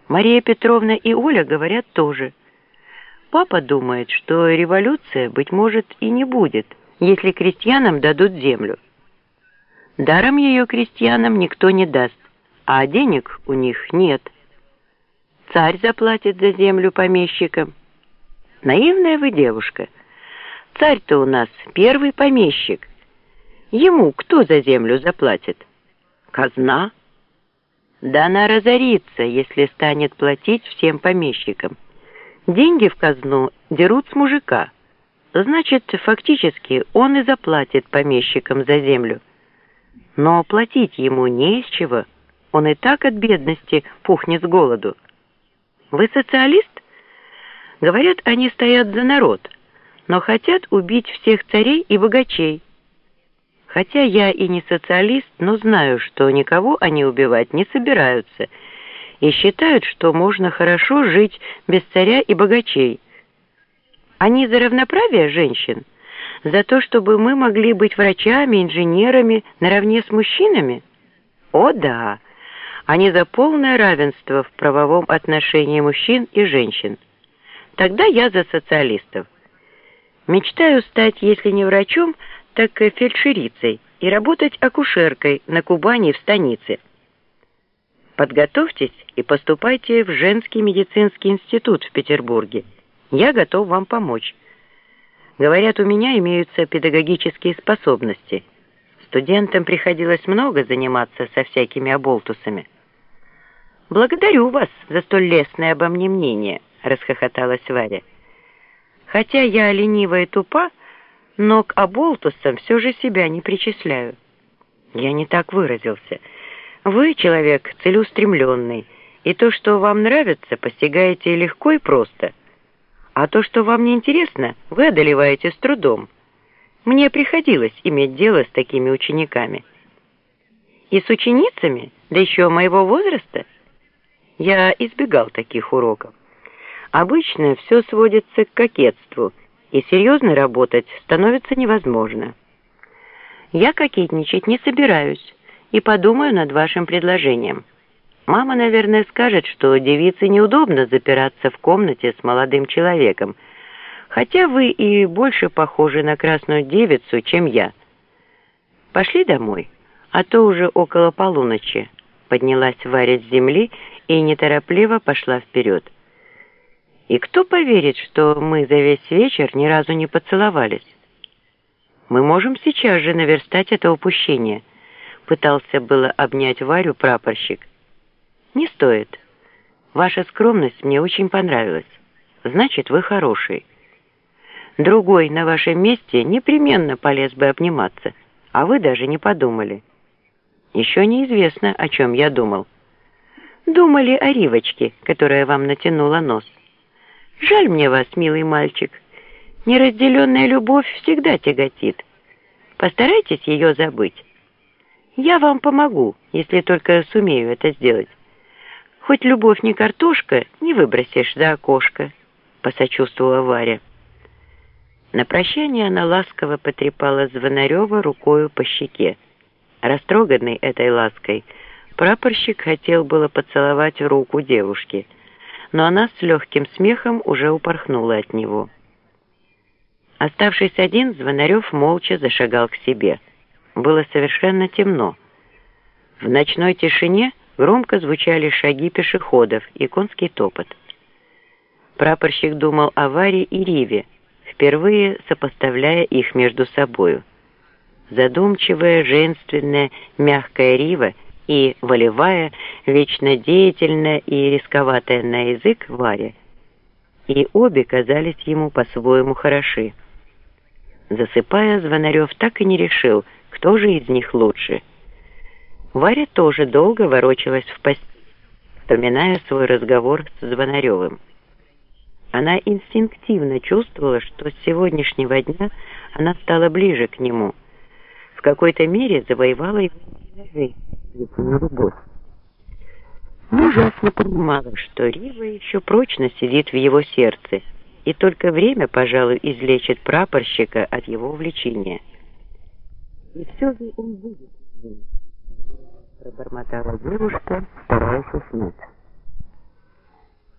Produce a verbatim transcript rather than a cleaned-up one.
Мария Петровна и Оля говорят тоже. Папа думает, что революция, быть может, и не будет, если крестьянам дадут землю. Даром ее крестьянам никто не даст, а денег у них нет. Царь заплатит за землю помещикам. Наивная вы девушка. Царь-то у нас первый помещик. Ему кто за землю заплатит? Казна. Да она разорится, если станет платить всем помещикам. Деньги в казну дерут с мужика. Значит, фактически он и заплатит помещикам за землю. Но платить ему не из чего. Он и так от бедности пухнет с голоду. Вы социалист? Говорят, они стоят за народ, но хотят убить всех царей и богачей. Хотя я и не социалист, но знаю, что никого они убивать не собираются и считают, что можно хорошо жить без царя и богачей. Они за равноправие женщин? За то, чтобы мы могли быть врачами, инженерами наравне с мужчинами? О да! Они за полное равенство в правовом отношении мужчин и женщин. Тогда я за социалистов. Мечтаю стать, если не врачом, так и фельдшерицей и работать акушеркой на Кубани в станице. Подготовьтесь и поступайте в женский медицинский институт в Петербурге. Я готов вам помочь. Говорят, у меня имеются педагогические способности. Студентам приходилось много заниматься со всякими оболтусами. «Благодарю вас за столь лестное обо мне мнение», — расхохоталась Варя. «Хотя я ленива и тупа, но к оболтусам все же себя не причисляю». Я не так выразился. Вы человек целеустремленный, и то, что вам нравится, постигаете легко и просто. А то, что вам не интересно, вы одолеваете с трудом. Мне приходилось иметь дело с такими учениками. И с ученицами, да еще моего возраста, я избегал таких уроков. Обычно все сводится к кокетству, и серьезно работать становится невозможно. Я кокетничать не собираюсь и подумаю над вашим предложением. Мама, наверное, скажет, что девице неудобно запираться в комнате с молодым человеком, хотя вы и больше похожи на красную девицу, чем я. Пошли домой, а то уже около полуночи. Поднялась Варя с земли и неторопливо пошла вперед. И кто поверит, что мы за весь вечер ни разу не поцеловались? Мы можем сейчас же наверстать это упущение. Пытался было обнять Варю прапорщик. Не стоит. Ваша скромность мне очень понравилась. Значит, вы хороший. Другой на вашем месте непременно полез бы обниматься, а вы даже не подумали. Еще неизвестно, о чем я думал. Думали о Ривочке, которая вам натянула нос. Жаль мне вас, милый мальчик. Неразделенная любовь всегда тяготит. Постарайтесь ее забыть. Я вам помогу, если только сумею это сделать. Хоть любовь не картошка, не выбросишь за окошко, посочувствовала Варя. На прощание она ласково потрепала Звонарева рукою по щеке. Растроганный этой лаской, прапорщик хотел было поцеловать руку девушки, но она с легким смехом уже упорхнула от него. Оставшись один, Звонарев молча зашагал к себе. Было совершенно темно. В ночной тишине громко звучали шаги пешеходов и конский топот. Прапорщик думал о Варе и Риве, впервые сопоставляя их между собою. Задумчивая, женственная, мягкая Рива и волевая, вечно деятельная и рисковатая на язык Варя. И обе казались ему по-своему хороши. Засыпая, Звонарев так и не решил, кто же из них лучше. Варя тоже долго ворочалась в постели, вспоминая свой разговор с Звонаревым. Она инстинктивно чувствовала, что с сегодняшнего дня она стала ближе к нему, в какой-то мере завоевала его жизнь, его любовь. Но ужасно понимала, что Рива еще прочно сидит в его сердце, и только время, пожалуй, излечит прапорщика от его увлечения. И все же он будет с ним, пробормотала девушка, стараясь уснуть.